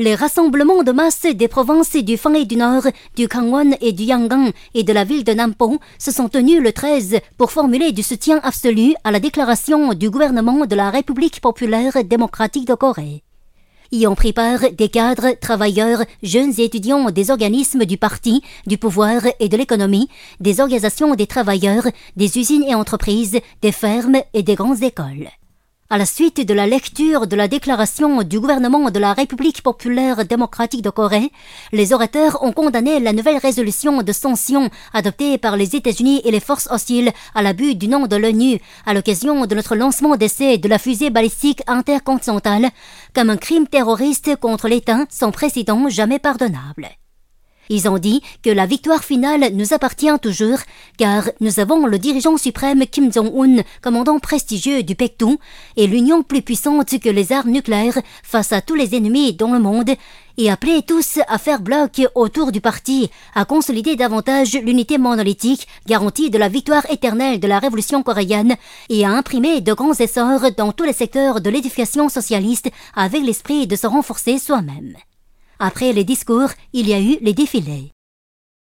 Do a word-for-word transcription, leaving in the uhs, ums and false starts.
Les rassemblements de masse des provinces du Fan et du Nord, du Gangwon et du Yangon et de la ville de Nampo se sont tenus le treize pour formuler du soutien absolu à la déclaration du gouvernement de la République populaire démocratique de Corée. Y ont pris part des cadres, travailleurs, jeunes et étudiants des organismes du parti, du pouvoir et de l'économie, des organisations des travailleurs, des usines et entreprises, des fermes et des grandes écoles. À la suite de la lecture de la déclaration du gouvernement de la République populaire démocratique de Corée, les orateurs ont condamné la nouvelle résolution de sanctions adoptée par les États-Unis et les forces hostiles à l'abus du nom de l'ONU à l'occasion de notre lancement d'essai de la fusée balistique intercontinentale comme un crime terroriste contre l'État sans précédent jamais pardonnable. Ils ont dit que la victoire finale nous appartient toujours, car nous avons le dirigeant suprême Kim Jong-un, commandant prestigieux du Paektu, et l'union plus puissante que les armes nucléaires face à tous les ennemis dans le monde, et appelés tous à faire bloc autour du parti, à consolider davantage l'unité monolithique, garantie de la victoire éternelle de la révolution coréenne, et à imprimer de grands essors dans tous les secteurs de l'édification socialiste avec l'esprit de se renforcer soi-même. Après les discours, il y a eu les défilés.